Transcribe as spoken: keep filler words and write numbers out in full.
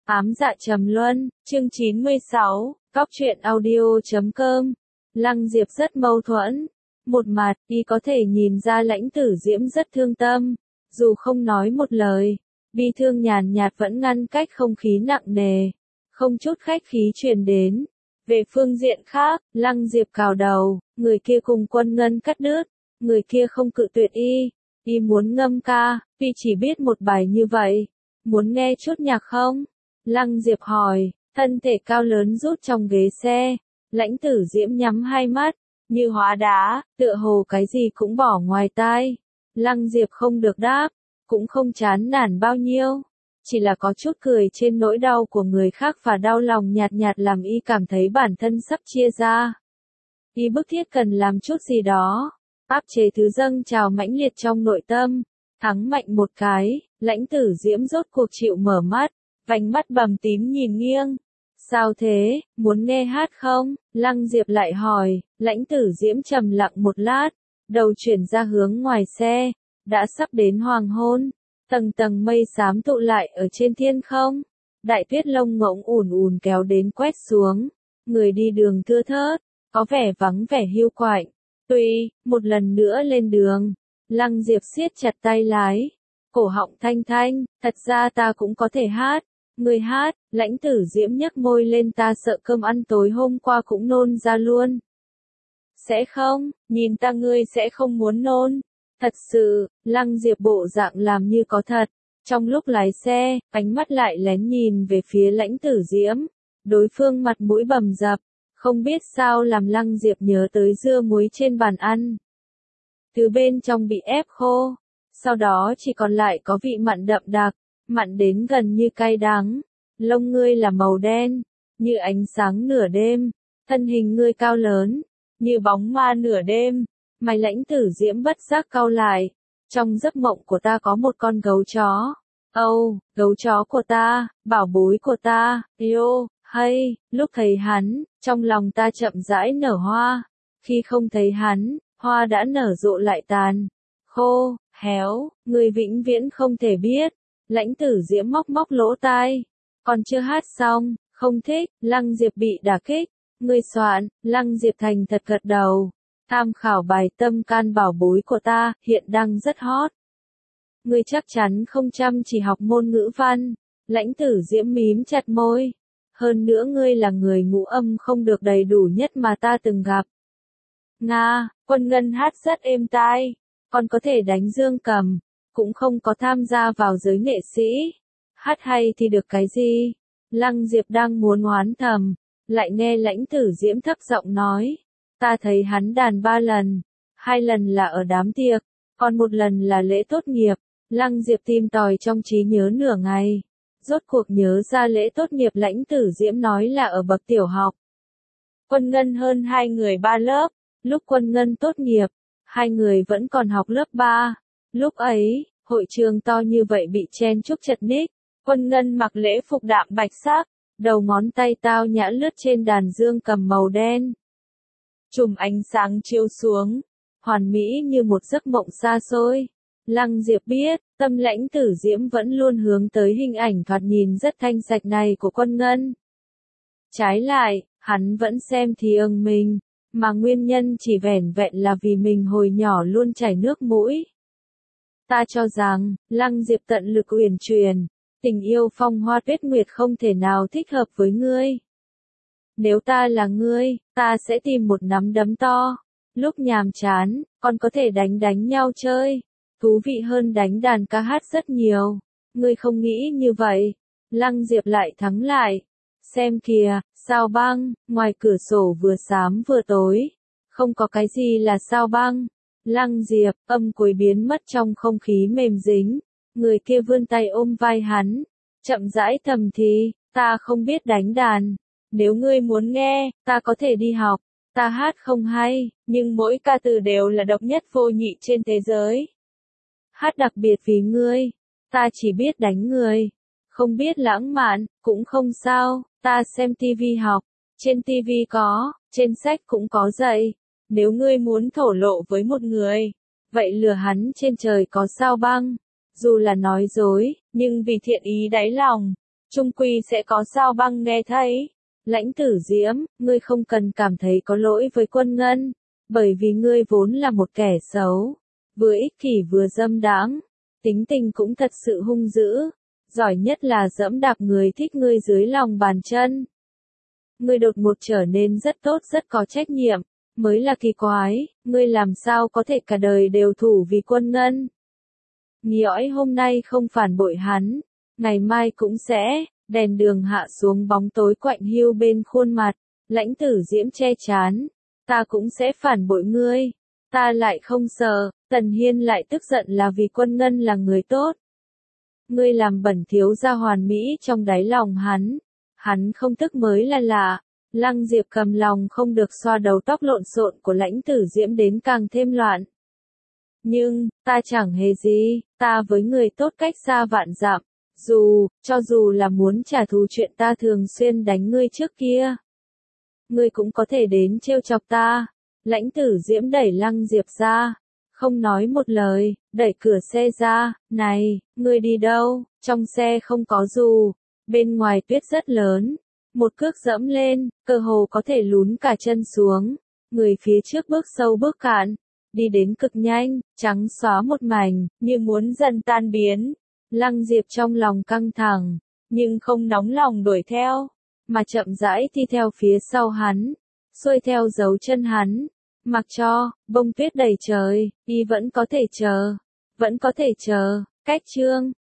Ám dạ trầm luân, chương chín mươi sáu, Cóc truyện audio chấm com. Lăng Diệp rất mâu thuẫn. Một mặt, y có thể nhìn ra Lãnh Tử Diễm rất thương tâm, dù không nói một lời, bi thương nhàn nhạt vẫn ngăn cách không khí nặng nề, không chút khách khí truyền đến. Về phương diện khác, Lăng Diệp cào đầu, người kia cùng Quân Ngân cắt đứt, người kia không cự tuyệt y, y muốn ngâm ca, y chỉ biết một bài như vậy, muốn nghe chút nhạc không? Lăng Diệp hỏi, thân thể cao lớn rút trong ghế xe, Lãnh Tử Diễm nhắm hai mắt, như hóa đá, tựa hồ cái gì cũng bỏ ngoài tai. Lăng Diệp không được đáp, cũng không chán nản bao nhiêu, chỉ là có chút cười trên nỗi đau của người khác và đau lòng nhạt nhạt làm y cảm thấy bản thân sắp chia ra. Y bức thiết cần làm chút gì đó, áp chế thứ dâng trào mãnh liệt trong nội tâm, thắng mạnh một cái, Lãnh Tử Diễm rốt cuộc chịu mở mắt, vành mắt bầm tím nhìn nghiêng. Sao thế, muốn nghe hát không? Lăng Diệp lại hỏi. Lãnh Tử Diễm trầm lặng một lát, đầu chuyển ra hướng ngoài xe, đã sắp đến hoàng hôn, tầng tầng mây xám tụ lại ở trên thiên không, đại tuyết lông ngỗng ùn ùn kéo đến quét xuống, người đi đường thưa thớt, có vẻ vắng vẻ hiu quạnh. Tuy, một lần nữa lên đường, Lăng Diệp siết chặt tay lái, cổ họng thanh thanh, thật ra ta cũng có thể hát. Người hát, Lãnh Tử Diễm nhếch môi lên, ta sợ cơm ăn tối hôm qua cũng nôn ra luôn. Sẽ không, nhìn ta ngươi sẽ không muốn nôn. Thật sự, Lăng Diệp bộ dạng làm như có thật. Trong lúc lái xe, ánh mắt lại lén nhìn về phía Lãnh Tử Diễm. Đối phương mặt mũi bầm dập, không biết sao làm Lăng Diệp nhớ tới dưa muối trên bàn ăn. Thứ bên trong bị ép khô, sau đó chỉ còn lại có vị mặn đậm đặc. Mặn đến gần như cay đắng, lông ngươi là màu đen, như ánh sáng nửa đêm, thân hình ngươi cao lớn, như bóng ma nửa đêm, mày. Lãnh Tử Diễm bất giác cau lại, trong giấc mộng của ta có một con gấu chó, âu, oh, gấu chó của ta, bảo bối của ta, yêu, hay, lúc thấy hắn, trong lòng ta chậm rãi nở hoa, khi không thấy hắn, hoa đã nở rộ lại tàn, khô, héo, ngươi vĩnh viễn không thể biết. Lãnh Tử Diễm móc móc lỗ tai, còn chưa hát xong, không thích. Lăng Diệp bị đả kích, ngươi soạn. Lăng Diệp thành thật gật đầu, tham khảo bài Tâm Can bảo bối của ta, hiện đang rất hot. Ngươi chắc chắn không chăm chỉ học môn ngữ văn. Lãnh Tử Diễm mím chặt môi, hơn nữa ngươi là người ngũ âm không được đầy đủ nhất mà ta từng gặp. Nga, Quân Ngân hát rất êm tai, còn có thể đánh dương cầm, cũng không có tham gia vào giới nghệ sĩ. Hát hay thì được cái gì? Lăng Diệp đang muốn oán thầm, lại nghe Lãnh Tử Diễm thấp giọng nói, ta thấy hắn đàn ba lần, hai lần là ở đám tiệc, còn một lần là lễ tốt nghiệp. Lăng Diệp tìm tòi trong trí nhớ nửa ngày, rốt cuộc nhớ ra lễ tốt nghiệp Lãnh Tử Diễm nói là ở bậc tiểu học. Quân Ngân hơn hai người ba lớp, lúc Quân Ngân tốt nghiệp, hai người vẫn còn học lớp ba. Lúc ấy, hội trường to như vậy bị chen chúc chật ních, Quân Ngân mặc lễ phục đạm bạch sắc, đầu ngón tay tao nhã lướt trên đàn dương cầm màu đen. Chùm ánh sáng chiếu xuống, hoàn mỹ như một giấc mộng xa xôi. Lăng Diệp biết, tâm Lãnh Tử Diễm vẫn luôn hướng tới hình ảnh thoạt nhìn rất thanh sạch này của Quân Ngân. Trái lại, hắn vẫn xem thường mình, mà nguyên nhân chỉ vẻn vẹn là vì mình hồi nhỏ luôn chảy nước mũi. Ta cho rằng, Lăng Diệp tận lực uyển chuyển, tình yêu phong hoa tuyết nguyệt không thể nào thích hợp với ngươi. Nếu ta là ngươi, ta sẽ tìm một nắm đấm to, lúc nhàm chán, còn có thể đánh đánh nhau chơi, thú vị hơn đánh đàn ca hát rất nhiều. Ngươi không nghĩ như vậy. Lăng Diệp lại thắng lại. Xem kìa, sao băng, ngoài cửa sổ vừa xám vừa tối, không có cái gì là sao băng. Lăng Diệp, âm cuối biến mất trong không khí mềm dính, người kia vươn tay ôm vai hắn, chậm rãi thầm thì, ta không biết đánh đàn, nếu ngươi muốn nghe, ta có thể đi học, ta hát không hay, nhưng mỗi ca từ đều là độc nhất vô nhị trên thế giới. Hát đặc biệt vì ngươi, ta chỉ biết đánh người, không biết lãng mạn, cũng không sao, ta xem tivi học, trên tivi có, trên sách cũng có dạy. Nếu ngươi muốn thổ lộ với một người, vậy lừa hắn trên trời có sao băng. Dù là nói dối, nhưng vì thiện ý đáy lòng, Trung quy sẽ có sao băng nghe thấy. Lãnh Tử Diễm, ngươi không cần cảm thấy có lỗi với Quân Ngân, bởi vì ngươi vốn là một kẻ xấu, vừa ích kỷ vừa dâm đãng, tính tình cũng thật sự hung dữ, giỏi nhất là dẫm đạp người thích ngươi dưới lòng bàn chân. Ngươi đột ngột trở nên rất tốt rất có trách nhiệm, mới là kỳ quái, ngươi làm sao có thể cả đời đều thủ vì Quân Ngân. Nhị Oãi hôm nay không phản bội hắn, ngày mai cũng sẽ. Đèn đường hạ xuống bóng tối quạnh hiu bên khuôn mặt, Lãnh Tử Diễm che chán, ta cũng sẽ phản bội ngươi, ta lại không sợ, Tần Hiên lại tức giận là vì Quân Ngân là người tốt. Ngươi làm bẩn thiếu gia hoàn mỹ trong đáy lòng hắn, hắn không tức mới là lạ. Lăng Diệp cầm lòng không được xoa đầu tóc lộn xộn của Lãnh Tử Diễm đến càng thêm loạn. Nhưng, ta chẳng hề gì, ta với người tốt cách xa vạn dặm. Dù, cho dù là muốn trả thù chuyện ta thường xuyên đánh ngươi trước kia, ngươi cũng có thể đến trêu chọc ta. Lãnh Tử Diễm đẩy Lăng Diệp ra, không nói một lời, đẩy cửa xe ra, này, ngươi đi đâu, trong xe không có dù, bên ngoài tuyết rất lớn, một cước dẫm lên, cơ hồ có thể lún cả chân xuống, người phía trước bước sâu bước cạn, đi đến cực nhanh, trắng xóa một mảnh, như muốn dần tan biến. Lăng Diệp trong lòng căng thẳng, nhưng không nóng lòng đuổi theo, mà chậm rãi đi theo phía sau hắn, xuôi theo dấu chân hắn, mặc cho, bông tuyết đầy trời, y vẫn có thể chờ, vẫn có thể chờ, cách chương.